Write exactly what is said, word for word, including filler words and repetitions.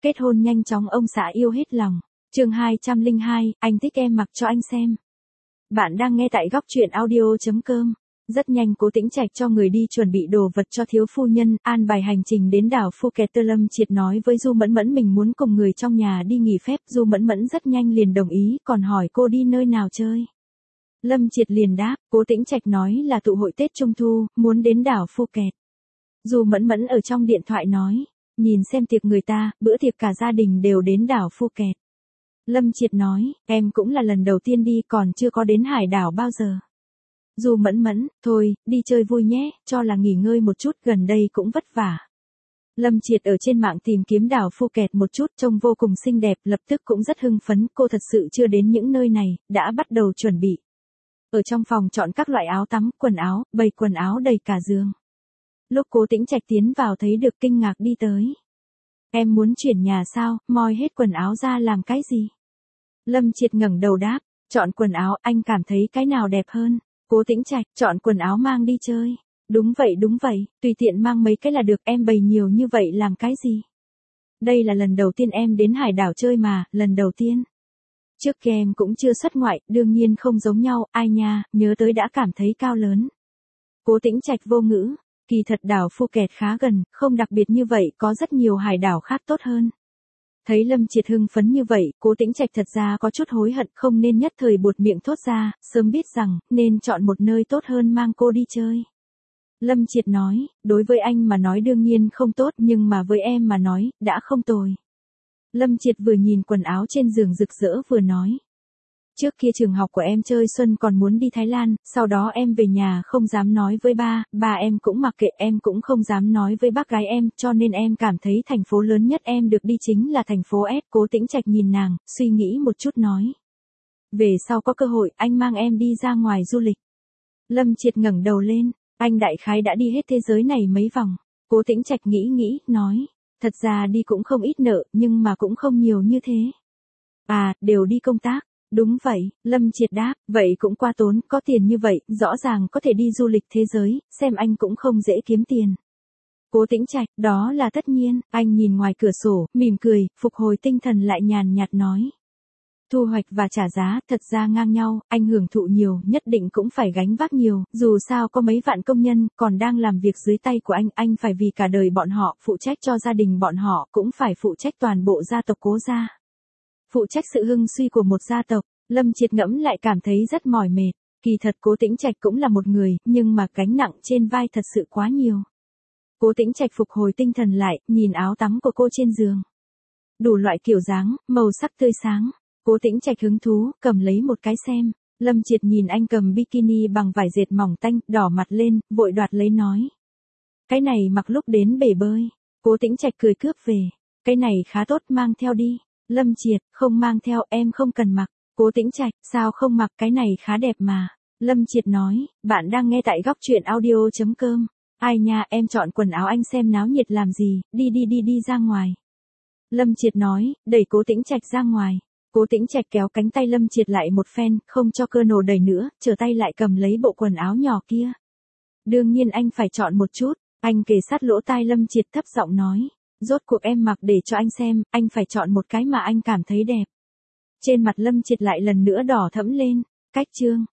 kết hôn nhanh chóng ông xã yêu hết lòng. Chương hai trăm lẻ hai, anh thích em mặc cho anh xem. Bạn đang nghe tại góc truyện audio chấm com. Rất nhanh Cố Tĩnh Trạch cho người đi chuẩn bị đồ vật cho thiếu phu nhân, an bài hành trình đến đảo Phuket. Lâm Triệt nói với Du Mẫn Mẫn mình muốn cùng người trong nhà đi nghỉ phép, Du Mẫn Mẫn rất nhanh liền đồng ý, còn hỏi cô đi nơi nào chơi. Lâm Triệt liền đáp, Cố Tĩnh Trạch nói là tụ hội Tết Trung Thu, muốn đến đảo Phuket. Du Mẫn Mẫn ở trong điện thoại nói, nhìn xem tiệc người ta, bữa tiệc cả gia đình đều đến đảo Phuket. Lâm Triệt nói, em cũng là lần đầu tiên đi, còn chưa có đến hải đảo bao giờ. Du Mẫn Mẫn, thôi, đi chơi vui nhé, cho là nghỉ ngơi một chút, gần đây cũng vất vả. Lâm Triệt ở trên mạng tìm kiếm đảo Phuket một chút, trông vô cùng xinh đẹp, lập tức cũng rất hưng phấn, cô thật sự chưa đến những nơi này, đã bắt đầu chuẩn bị. Ở trong phòng chọn các loại áo tắm, quần áo, bày quần áo đầy cả giường. Lúc Cố Tĩnh Trạch tiến vào thấy được kinh ngạc đi tới. Em muốn chuyển nhà sao, moi hết quần áo ra làm cái gì? Lâm Triệt ngẩng đầu đáp, chọn quần áo, anh cảm thấy cái nào đẹp hơn? Cố Tĩnh Trạch, chọn quần áo mang đi chơi. Đúng vậy đúng vậy, tùy tiện mang mấy cái là được, em bày nhiều như vậy làm cái gì? Đây là lần đầu tiên em đến hải đảo chơi mà, lần đầu tiên. Trước kia em cũng chưa xuất ngoại, đương nhiên không giống nhau, ai nha, nhớ tới đã cảm thấy cao lớn. Cố Tĩnh Trạch vô ngữ, kỳ thật đảo Phuket khá gần, không đặc biệt như vậy, có rất nhiều hải đảo khác tốt hơn. Thấy Lâm Triệt hưng phấn như vậy, Cố Tĩnh Trạch thật ra có chút hối hận, không nên nhất thời buột miệng thốt ra, sớm biết rằng, nên chọn một nơi tốt hơn mang cô đi chơi. Lâm Triệt nói, đối với anh mà nói đương nhiên không tốt, nhưng mà với em mà nói, đã không tồi. Lâm Triệt vừa nhìn quần áo trên giường rực rỡ vừa nói. Trước kia trường học của em chơi xuân còn muốn đi Thái Lan, sau đó em về nhà không dám nói với ba, ba em cũng mặc kệ, em cũng không dám nói với bác gái em, cho nên em cảm thấy thành phố lớn nhất em được đi chính là thành phố S. Cố Tĩnh Trạch nhìn nàng, suy nghĩ một chút nói. Về sau có cơ hội, anh mang em đi ra ngoài du lịch. Lâm Triệt ngẩng đầu lên, anh đại khái đã đi hết thế giới này mấy vòng. Cố Tĩnh Trạch nghĩ nghĩ, nói. Thật ra đi cũng không ít nợ, nhưng mà cũng không nhiều như thế. À, đều đi công tác. Đúng vậy, Lâm Triệt đáp, vậy cũng qua tốn, có tiền như vậy, rõ ràng có thể đi du lịch thế giới, xem anh cũng không dễ kiếm tiền. Cố Tĩnh Trạch, đó là tất nhiên, anh nhìn ngoài cửa sổ, mỉm cười, phục hồi tinh thần lại nhàn nhạt nói. Thu hoạch và trả giá, thật ra ngang nhau, anh hưởng thụ nhiều, nhất định cũng phải gánh vác nhiều, dù sao có mấy vạn công nhân, còn đang làm việc dưới tay của anh, anh phải vì cả đời bọn họ, phụ trách cho gia đình bọn họ, cũng phải phụ trách toàn bộ gia tộc Cố gia. Phụ trách sự hưng suy của một gia tộc, Lâm Triệt ngẫm lại cảm thấy rất mỏi mệt, kỳ thật Cố Tĩnh Trạch cũng là một người, nhưng mà gánh nặng trên vai thật sự quá nhiều. Cố Tĩnh Trạch phục hồi tinh thần lại, nhìn áo tắm của cô trên giường. Đủ loại kiểu dáng, màu sắc tươi sáng, Cố Tĩnh Trạch hứng thú, cầm lấy một cái xem, Lâm Triệt nhìn anh cầm bikini bằng vải dệt mỏng tanh, đỏ mặt lên, vội đoạt lấy nói. Cái này mặc lúc đến bể bơi, Cố Tĩnh Trạch cười cướp về, cái này khá tốt mang theo đi. Lâm Triệt, không mang theo, em không cần mặc. Cố Tĩnh Trạch, sao không mặc, cái này khá đẹp mà. Lâm Triệt nói, bạn đang nghe tại góc truyện audio chấm com. Ai nha, em chọn quần áo anh xem náo nhiệt làm gì, đi đi đi đi ra ngoài. Lâm Triệt nói, đẩy Cố Tĩnh Trạch ra ngoài. Cố Tĩnh Trạch kéo cánh tay Lâm Triệt lại một phen, không cho cơ nổ đẩy nữa, trở tay lại cầm lấy bộ quần áo nhỏ kia. Đương nhiên anh phải chọn một chút, anh kề sát lỗ tai Lâm Triệt thấp giọng nói. Rốt cuộc em mặc để cho anh xem, anh phải chọn một cái mà anh cảm thấy đẹp. Trên mặt Lâm Triệt lại lần nữa đỏ thẫm lên, cách chương.